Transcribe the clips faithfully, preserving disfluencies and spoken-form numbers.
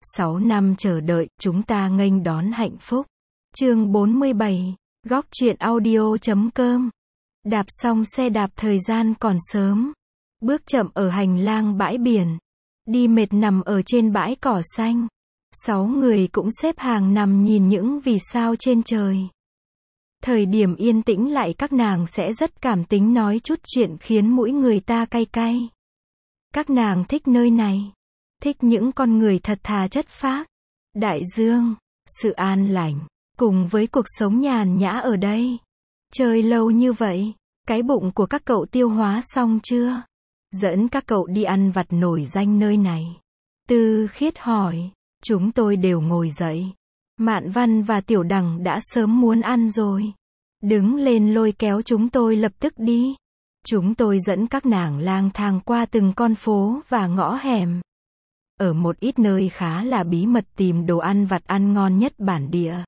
Sáu năm chờ đợi, chúng ta nghênh đón hạnh phúc. Chương bốn mươi bảy, góc truyện audio chấm com. Đạp xong xe đạp thời gian còn sớm. Bước chậm ở hành lang bãi biển. Đi mệt nằm ở trên bãi cỏ xanh. Sáu người cũng xếp hàng nằm nhìn những vì sao trên trời. Thời điểm yên tĩnh lại các nàng sẽ rất cảm tính nói chút chuyện khiến mũi người ta cay cay. Các nàng thích nơi này. Thích những con người thật thà chất phác. Đại dương, sự an lành, cùng với cuộc sống nhàn nhã ở đây. Chơi lâu như vậy, cái bụng của các cậu tiêu hóa xong chưa? Dẫn các cậu đi ăn vặt nổi danh nơi này. Tư Khiết hỏi, chúng tôi đều ngồi dậy. Mạn Văn và Tiểu Đằng đã sớm muốn ăn rồi. Đứng lên lôi kéo chúng tôi lập tức đi. Chúng tôi dẫn các nàng lang thang qua từng con phố và ngõ hẻm. Ở một ít nơi khá là bí mật tìm đồ ăn vặt ăn ngon nhất bản địa.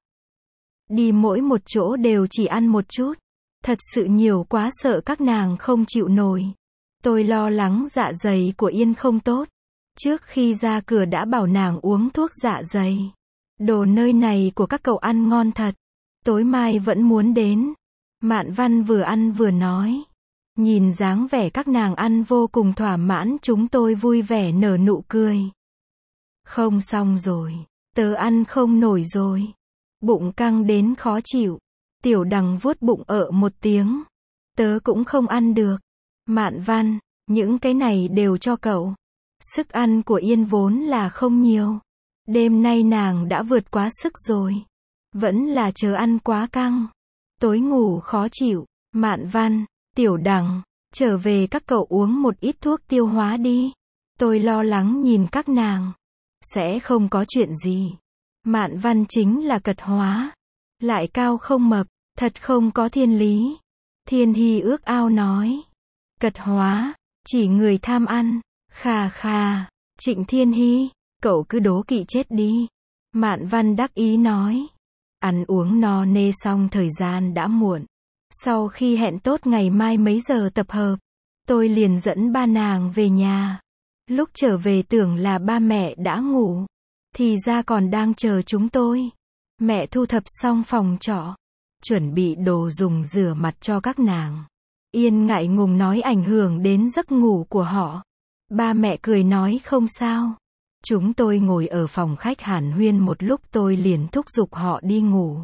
Đi mỗi một chỗ đều chỉ ăn một chút. Thật sự nhiều quá sợ các nàng không chịu nổi. Tôi lo lắng dạ dày của Yên không tốt. Trước khi ra cửa đã bảo nàng uống thuốc dạ dày. Đồ nơi này của các cậu ăn ngon thật. Tối mai vẫn muốn đến. Mạn Văn vừa ăn vừa nói. Nhìn dáng vẻ các nàng ăn vô cùng thỏa mãn, chúng tôi vui vẻ nở nụ cười. Không xong rồi. Tớ ăn không nổi rồi. Bụng căng đến khó chịu. Tiểu Đằng vuốt bụng ợ một tiếng. Tớ cũng không ăn được. Mạn Văn, những cái này đều cho cậu. Sức ăn của Yên vốn là không nhiều. Đêm nay nàng đã vượt quá sức rồi. Vẫn là chớ ăn quá căng. Tối ngủ khó chịu. Mạn Văn, Tiểu Đằng, trở về các cậu uống một ít thuốc tiêu hóa đi. Tôi lo lắng nhìn các nàng. Sẽ không có chuyện gì. Mạn Văn chính là cật hóa. Lại cao không mập, thật không có thiên lý. Thiên Hy ước ao nói. Cật hóa, chỉ người tham ăn. Khà khà, Trịnh Thiên Hy, cậu cứ đố kỵ chết đi. Mạn Văn đắc ý nói. Ăn uống no nê xong thời gian đã muộn. Sau khi hẹn tốt ngày mai mấy giờ tập hợp, tôi liền dẫn ba nàng về nhà. Lúc trở về tưởng là ba mẹ đã ngủ. Thì ra còn đang chờ chúng tôi. Mẹ thu thập xong phòng trọ. Chuẩn bị đồ dùng rửa mặt cho các nàng. Yên ngại ngùng nói ảnh hưởng đến giấc ngủ của họ. Ba mẹ cười nói không sao. Chúng tôi ngồi ở phòng khách hàn huyên một lúc, tôi liền thúc giục họ đi ngủ.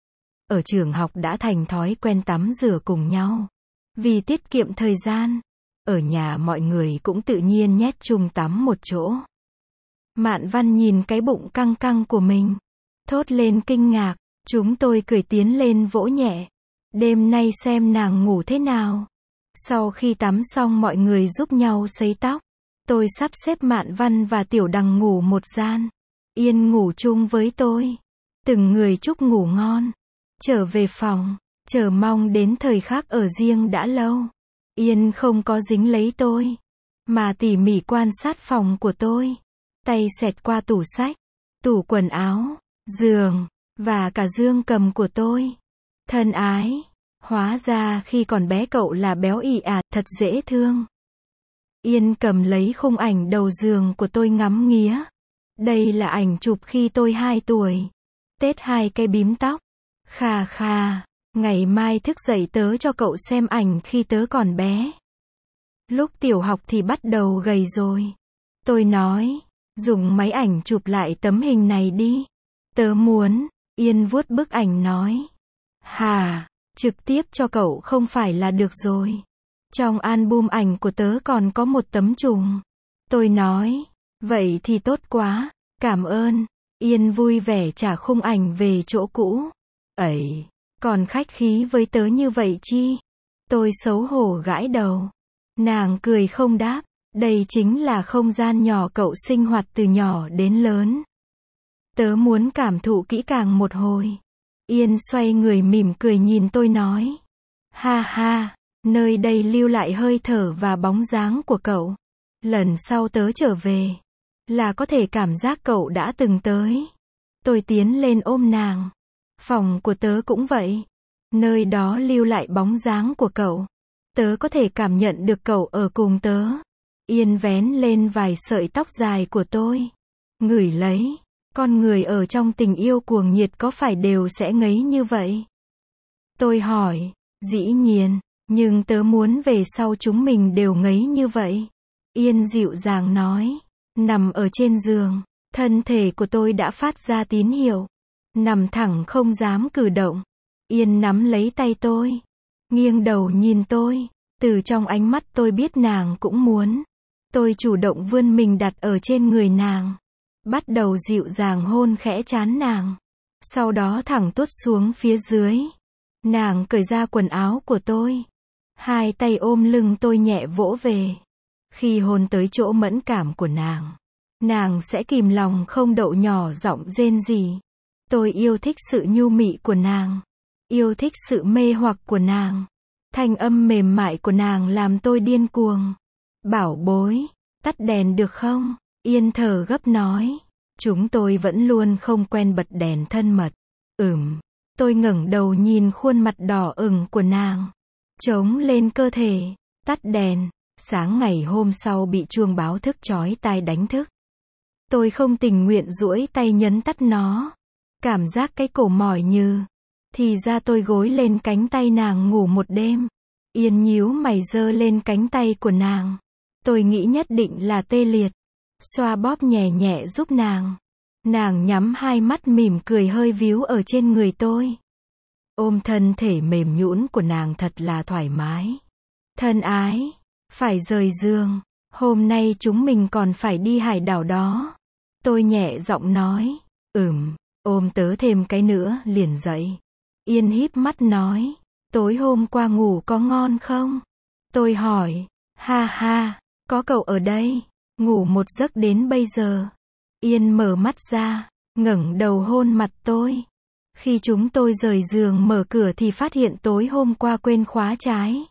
Ở trường học đã thành thói quen tắm rửa cùng nhau. Vì tiết kiệm thời gian. Ở nhà mọi người cũng tự nhiên nhét chung tắm một chỗ. Mạn Văn nhìn cái bụng căng căng của mình. Thốt lên kinh ngạc. Chúng tôi cười tiến lên vỗ nhẹ. Đêm nay xem nàng ngủ thế nào. Sau khi tắm xong mọi người giúp nhau sấy tóc. Tôi sắp xếp Mạn Văn và Tiểu Đằng ngủ một gian. Yên ngủ chung với tôi. Từng người chúc ngủ ngon. Trở về phòng. Chờ mong đến thời khắc ở riêng đã lâu. Yên không có dính lấy tôi. Mà tỉ mỉ quan sát phòng của tôi. Tay xẹt qua tủ sách. Tủ quần áo. Giường. Và cả dương cầm của tôi. Thân ái. Hóa ra khi còn bé cậu là béo ị ạt, thật dễ thương. Yên cầm lấy khung ảnh đầu giường của tôi ngắm nghía. Đây là ảnh chụp khi tôi hai tuổi. Tết hai cây bím tóc. Khà khà. Ngày mai thức dậy tớ cho cậu xem ảnh khi tớ còn bé. Lúc tiểu học thì bắt đầu gầy rồi. Tôi nói. Dùng máy ảnh chụp lại tấm hình này đi. Tớ muốn. Yên vuốt bức ảnh nói. Hà. Trực tiếp cho cậu không phải là được rồi. Trong album ảnh của tớ còn có một tấm trùng. Tôi nói. Vậy thì tốt quá. Cảm ơn. Yên vui vẻ trả khung ảnh về chỗ cũ. Ấy. Còn khách khí với tớ như vậy chi? Tôi xấu hổ gãi đầu. Nàng cười không đáp. Đây chính là không gian nhỏ cậu sinh hoạt từ nhỏ đến lớn. Tớ muốn cảm thụ kỹ càng một hồi. Yên xoay người mỉm cười nhìn tôi nói. Ha ha, nơi đây lưu lại hơi thở và bóng dáng của cậu. Lần sau tớ trở về, là có thể cảm giác cậu đã từng tới. Tôi tiến lên ôm nàng. Phòng của tớ cũng vậy. Nơi đó lưu lại bóng dáng của cậu. Tớ có thể cảm nhận được cậu ở cùng tớ. Yên vén lên vài sợi tóc dài của tôi. Ngửi lấy. Con người ở trong tình yêu cuồng nhiệt có phải đều sẽ ngấy như vậy? Tôi hỏi, dĩ nhiên, nhưng tớ muốn về sau chúng mình đều ngấy như vậy. Yên dịu dàng nói, nằm ở trên giường, thân thể của tôi đã phát ra tín hiệu. Nằm thẳng không dám cử động. Yên nắm lấy tay tôi, nghiêng đầu nhìn tôi, từ trong ánh mắt tôi biết nàng cũng muốn. Tôi chủ động vươn mình đặt ở trên người nàng, bắt đầu dịu dàng hôn khẽ trán nàng, sau đó thẳng tuốt xuống phía dưới. Nàng cởi ra quần áo của tôi, hai tay ôm lưng tôi nhẹ vỗ về. Khi hôn tới chỗ mẫn cảm của nàng, nàng sẽ kìm lòng không đậu nhỏ giọng rên rỉ. Tôi yêu thích sự nhu mị của nàng, yêu thích sự mê hoặc của nàng. Thanh âm mềm mại của nàng làm tôi điên cuồng. Bảo bối, tắt đèn được không? Yên thở gấp nói. Chúng tôi vẫn luôn không quen bật đèn thân mật. Ừm. Tôi ngẩng đầu nhìn khuôn mặt đỏ ửng của nàng. Trống lên cơ thể. Tắt đèn. Sáng ngày hôm sau bị chuông báo thức chói tai đánh thức. Tôi không tình nguyện duỗi tay nhấn tắt nó. Cảm giác cái cổ mỏi như. Thì ra tôi gối lên cánh tay nàng ngủ một đêm. Yên nhíu mày giơ lên cánh tay của nàng. Tôi nghĩ nhất định là tê liệt. Xoa bóp nhẹ nhẹ giúp nàng. Nàng nhắm hai mắt mỉm cười hơi víu ở trên người tôi. Ôm thân thể mềm nhũn của nàng thật là thoải mái. Thân ái, phải rời giường. Hôm nay chúng mình còn phải đi hải đảo đó. Tôi nhẹ giọng nói. Ừm, ôm tớ thêm cái nữa liền dậy. Yên híp mắt nói. Tối hôm qua ngủ có ngon không? Tôi hỏi. Ha ha, có cậu ở đây. Ngủ một giấc đến bây giờ. Yên mở mắt ra, ngẩng đầu hôn mặt tôi. Khi chúng tôi rời giường mở cửa thì phát hiện tối hôm qua quên khóa trái.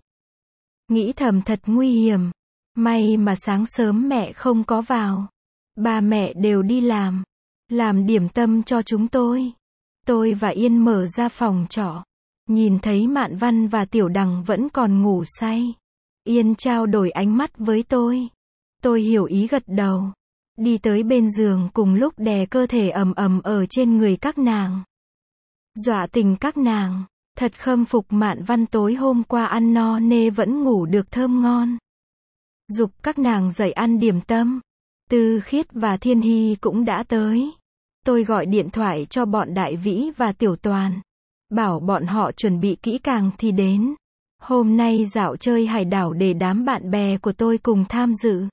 Nghĩ thầm thật nguy hiểm. May mà sáng sớm mẹ không có vào. Ba mẹ đều đi làm. Làm điểm tâm cho chúng tôi. Tôi và Yên mở ra phòng trọ. Nhìn thấy Mạn Văn và Tiểu Đằng vẫn còn ngủ say. Yên trao đổi ánh mắt với tôi. Tôi hiểu ý gật đầu. Đi tới bên giường cùng lúc đè cơ thể ầm ầm ở trên người các nàng. Dọa tình các nàng. Thật khâm phục Mạn Văn tối hôm qua ăn no nê vẫn ngủ được thơm ngon. Giục các nàng dậy ăn điểm tâm. Tư Khiết và Thiên Hy cũng đã tới. Tôi gọi điện thoại cho bọn Đại Vĩ và Tiểu Toàn. Bảo bọn họ chuẩn bị kỹ càng thì đến. Hôm nay dạo chơi hải đảo để đám bạn bè của tôi cùng tham dự.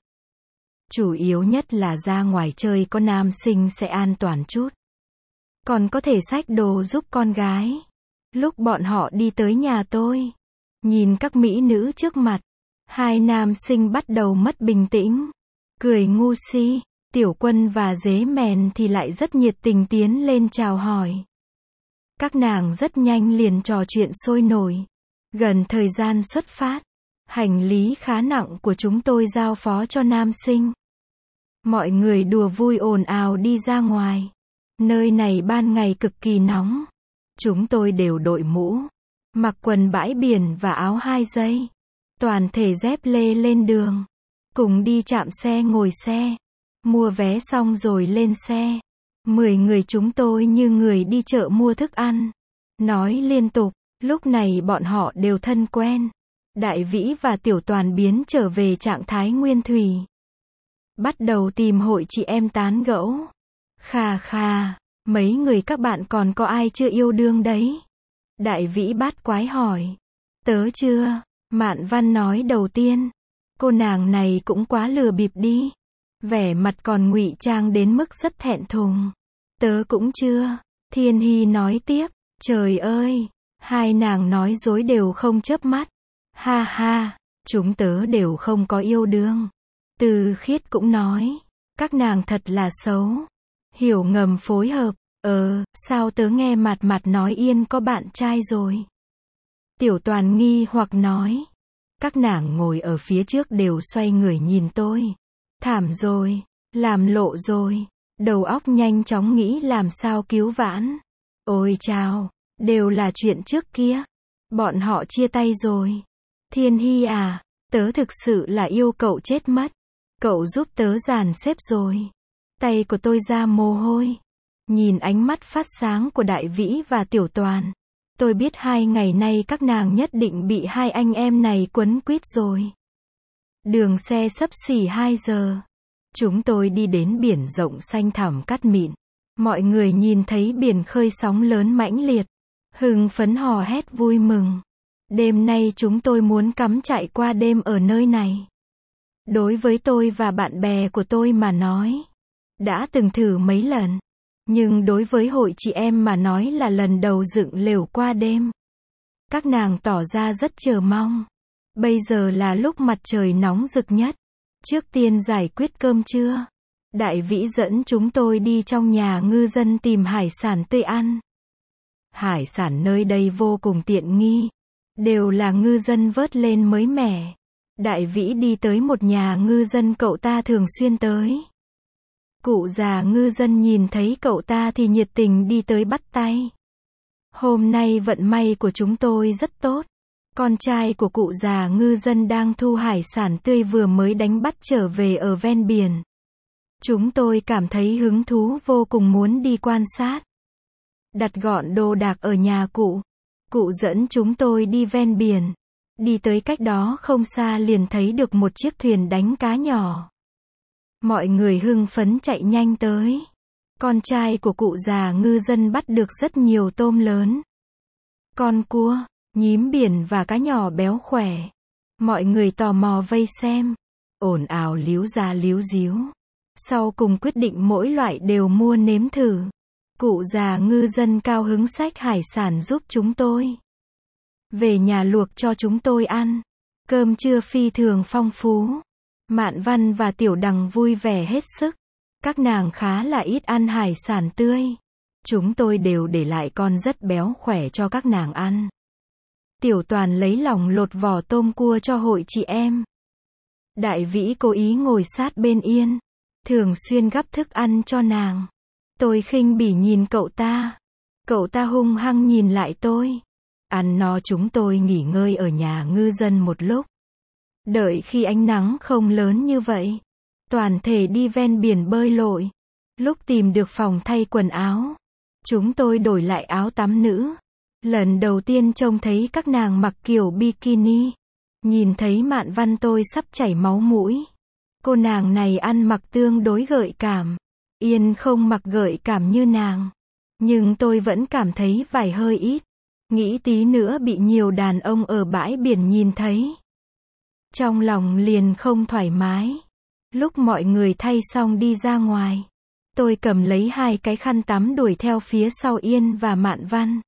Chủ yếu nhất là ra ngoài chơi có nam sinh sẽ an toàn chút. Còn có thể xách đồ giúp con gái. Lúc bọn họ đi tới nhà tôi, nhìn các mỹ nữ trước mặt, hai nam sinh bắt đầu mất bình tĩnh. Cười ngu si, Tiểu Quân và Dế Mèn thì lại rất nhiệt tình tiến lên chào hỏi. Các nàng rất nhanh liền trò chuyện sôi nổi. Gần thời gian xuất phát, hành lý khá nặng của chúng tôi giao phó cho nam sinh. Mọi người đùa vui ồn ào đi ra ngoài. Nơi này ban ngày cực kỳ nóng. Chúng tôi đều đội mũ, mặc quần bãi biển và áo hai dây. Toàn thể dép lê lên đường. Cùng đi chạm xe ngồi xe. Mua vé xong rồi lên xe. Mười người chúng tôi như người đi chợ mua thức ăn. Nói liên tục, lúc này bọn họ đều thân quen. Đại Vĩ và Tiểu Toàn biến trở về trạng thái nguyên thủy. Bắt đầu tìm hội chị em tán gẫu. Khà khà, mấy người các bạn còn có ai chưa yêu đương đấy? Đại Vĩ bát quái hỏi. Tớ chưa, Mạn Văn nói đầu tiên. Cô nàng này cũng quá lừa bịp đi. Vẻ mặt còn ngụy trang đến mức rất thẹn thùng. Tớ cũng chưa, Thiên Hy nói tiếp. Trời ơi, hai nàng nói dối đều không chớp mắt. Ha ha, chúng tớ đều không có yêu đương. Tư Khiết cũng nói, các nàng thật là xấu. Hiểu ngầm phối hợp, ờ, sao tớ nghe Mạt Mạt nói Yên có bạn trai rồi. Tiểu Toàn nghi hoặc nói, các nàng ngồi ở phía trước đều xoay người nhìn tôi. Thảm rồi, làm lộ rồi, đầu óc nhanh chóng nghĩ làm sao cứu vãn. Ôi chao, đều là chuyện trước kia. Bọn họ chia tay rồi. Thiên Hy à, tớ thực sự là yêu cậu chết mất. Cậu giúp tớ dàn xếp rồi. Tay của tôi ra mồ hôi. Nhìn ánh mắt phát sáng của Đại Vĩ và Tiểu Toàn, tôi biết hai ngày nay các nàng nhất định bị hai anh em này quấn quýt rồi. Đường xe xấp xỉ hai giờ. Chúng tôi đi đến biển rộng xanh thẳm cát mịn. Mọi người nhìn thấy biển khơi sóng lớn mãnh liệt, hưng phấn hò hét vui mừng. Đêm nay chúng tôi muốn cắm trại qua đêm ở nơi này. Đối với tôi và bạn bè của tôi mà nói, đã từng thử mấy lần. Nhưng đối với hội chị em mà nói là lần đầu dựng lều qua đêm. Các nàng tỏ ra rất chờ mong. Bây giờ là lúc mặt trời nóng rực nhất. Trước tiên giải quyết cơm trưa. Đại Vĩ dẫn chúng tôi đi trong nhà ngư dân tìm hải sản tươi ăn. Hải sản nơi đây vô cùng tiện nghi. Đều là ngư dân vớt lên mới mẻ. Đại Vĩ đi tới một nhà ngư dân cậu ta thường xuyên tới. Cụ già ngư dân nhìn thấy cậu ta thì nhiệt tình đi tới bắt tay. Hôm nay vận may của chúng tôi rất tốt. Con trai của cụ già ngư dân đang thu hải sản tươi vừa mới đánh bắt trở về ở ven biển. Chúng tôi cảm thấy hứng thú vô cùng muốn đi quan sát. Đặt gọn đồ đạc ở nhà cụ. Cụ dẫn chúng tôi đi ven biển. Đi tới cách đó không xa liền thấy được một chiếc thuyền đánh cá nhỏ. Mọi người hưng phấn chạy nhanh tới. Con trai của cụ già ngư dân bắt được rất nhiều tôm lớn, con cua, nhím biển và cá nhỏ béo khỏe. Mọi người tò mò vây xem, ồn ào líu ra líu díu. Sau cùng quyết định mỗi loại đều mua nếm thử. Cụ già ngư dân cao hứng xách hải sản giúp chúng tôi. Về nhà luộc cho chúng tôi ăn. Cơm trưa phi thường phong phú. Mạn Văn và Tiểu Đằng vui vẻ hết sức. Các nàng khá là ít ăn hải sản tươi. Chúng tôi đều để lại con rất béo khỏe cho các nàng ăn. Tiểu Toàn lấy lòng lột vỏ tôm cua cho hội chị em. Đại Vĩ cố ý ngồi sát bên Yên, thường xuyên gắp thức ăn cho nàng. Tôi khinh bỉ nhìn cậu ta. Cậu ta hung hăng nhìn lại tôi. Ăn no chúng tôi nghỉ ngơi ở nhà ngư dân một lúc. Đợi khi ánh nắng không lớn như vậy, toàn thể đi ven biển bơi lội. Lúc tìm được phòng thay quần áo, chúng tôi đổi lại áo tắm nữ. Lần đầu tiên trông thấy các nàng mặc kiểu bikini. Nhìn thấy Mạn Văn tôi sắp chảy máu mũi. Cô nàng này ăn mặc tương đối gợi cảm. Yên không mặc gợi cảm như nàng. Nhưng tôi vẫn cảm thấy vải hơi ít. Nghĩ tí nữa bị nhiều đàn ông ở bãi biển nhìn thấy. Trong lòng liền không thoải mái. Lúc mọi người thay xong đi ra ngoài, tôi cầm lấy hai cái khăn tắm đuổi theo phía sau Yên và Mạn Văn.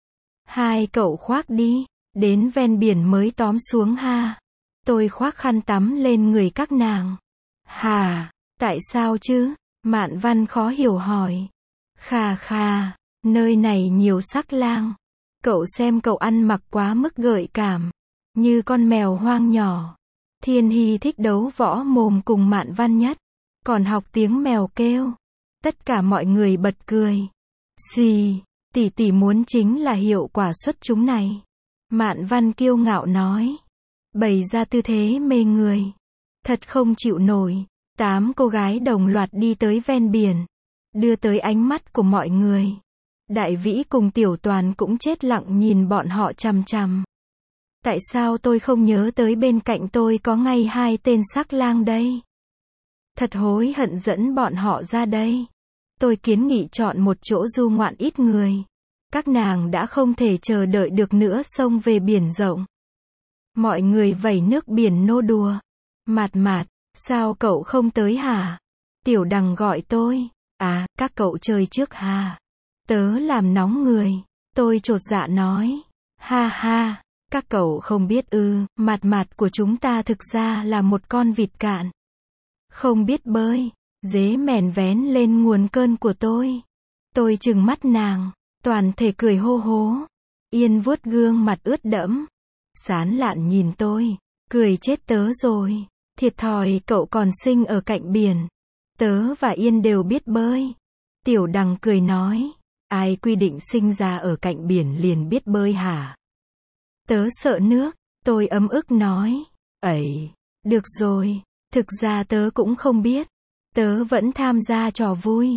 Hai cậu khoác đi, đến ven biển mới tóm xuống ha. Tôi khoác khăn tắm lên người các nàng. Hà, tại sao chứ? Mạn Văn khó hiểu hỏi. Khà khà, nơi này nhiều sắc lang. Cậu xem cậu ăn mặc quá mức gợi cảm, như con mèo hoang nhỏ. Thiên Hy thích đấu võ mồm cùng Mạn Văn nhất, còn học tiếng mèo kêu. Tất cả mọi người bật cười. Xì, tỷ tỷ muốn chính là hiệu quả xuất chúng này. Mạn Văn kiêu ngạo nói. Bày ra tư thế mê người. Thật không chịu nổi. Tám cô gái đồng loạt đi tới ven biển, đưa tới ánh mắt của mọi người. Đại Vĩ cùng Tiểu Toàn cũng chết lặng nhìn bọn họ chằm chằm. Tại sao tôi không nhớ tới bên cạnh tôi có ngay hai tên sắc lang đây? Thật hối hận dẫn bọn họ ra đây. Tôi kiến nghị chọn một chỗ du ngoạn ít người. Các nàng đã không thể chờ đợi được nữa xông về biển rộng. Mọi người vẩy nước biển nô đùa. Mạt Mạt, sao cậu không tới hả? Tiểu Đằng gọi tôi. À, các cậu chơi trước hà. Tớ làm nóng người. Tôi chột dạ nói. Ha ha, các cậu không biết ư, Mạt Mạt của chúng ta thực ra là một con vịt cạn. Không biết bơi, dế mèn vén lên nguồn cơn của tôi. Tôi trừng mắt nàng, toàn thể cười hô hố. Yên vuốt gương mặt ướt đẫm. Sán lạn nhìn tôi, cười chết tớ rồi. Thiệt thòi cậu còn sinh ở cạnh biển. Tớ và Yên đều biết bơi. Tiểu Đằng cười nói. Ai quy định sinh ra ở cạnh biển liền biết bơi hả? Tớ sợ nước. Tôi ấm ức nói. Ấy, được rồi. Thực ra tớ cũng không biết. Tớ vẫn tham gia trò vui.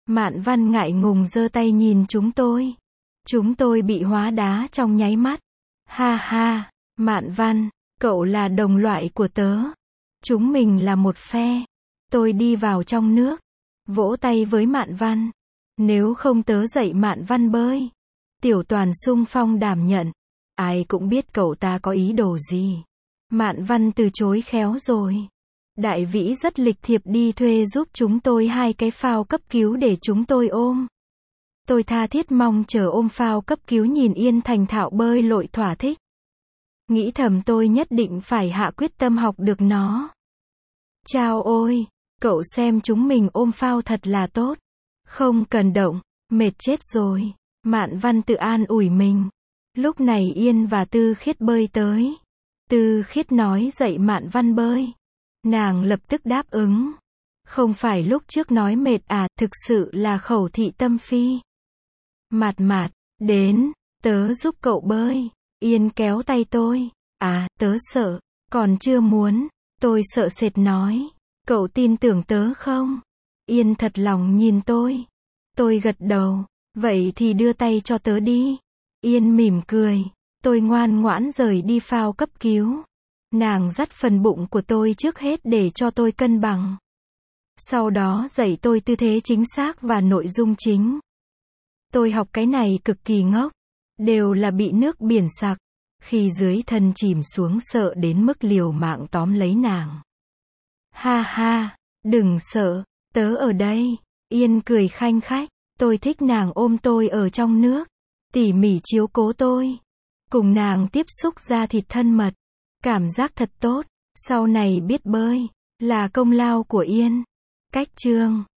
Mạn Văn ngại ngùng giơ tay nhìn chúng tôi. Chúng tôi bị hóa đá trong nháy mắt. Ha ha, Mạn Văn, cậu là đồng loại của tớ. Chúng mình là một phe. Tôi đi vào trong nước, vỗ tay với Mạn Văn. Nếu không tớ dạy Mạn Văn bơi. Tiểu Toàn xung phong đảm nhận. Ai cũng biết cậu ta có ý đồ gì. Mạn Văn từ chối khéo rồi. Đại Vĩ rất lịch thiệp đi thuê giúp chúng tôi hai cái phao cấp cứu để chúng tôi ôm. Tôi tha thiết mong chờ ôm phao cấp cứu nhìn Yên thành thạo bơi lội thỏa thích. Nghĩ thầm tôi nhất định phải hạ quyết tâm học được nó. Chao ôi, cậu xem chúng mình ôm phao thật là tốt. Không cần động, mệt chết rồi. Mạn Văn tự an ủi mình. Lúc này Yên và Tư Khiết bơi tới. Tư Khiết nói dạy Mạn Văn bơi. Nàng lập tức đáp ứng. Không phải lúc trước nói mệt à, thực sự là khẩu thị tâm phi. Mạt Mạt, đến, tớ giúp cậu bơi. Yên kéo tay tôi. À, tớ sợ, còn chưa muốn. Tôi sợ sệt nói. Cậu tin tưởng tớ không? Yên thật lòng nhìn tôi. Tôi gật đầu. Vậy thì đưa tay cho tớ đi. Yên mỉm cười. Tôi ngoan ngoãn rời đi phao cấp cứu. Nàng dắt phần bụng của tôi trước hết để cho tôi cân bằng. Sau đó dạy tôi tư thế chính xác và nội dung chính. Tôi học cái này cực kỳ ngốc. Đều là bị nước biển sặc. Khi dưới thân chìm xuống sợ đến mức liều mạng tóm lấy nàng. Ha ha, đừng sợ, tớ ở đây. Yên cười khanh khách. Tôi thích nàng ôm tôi ở trong nước. Tỉ mỉ chiếu cố tôi. Cùng nàng tiếp xúc da thịt thân mật. Cảm giác thật tốt. Sau này biết bơi. Là công lao của Yên. Cách chương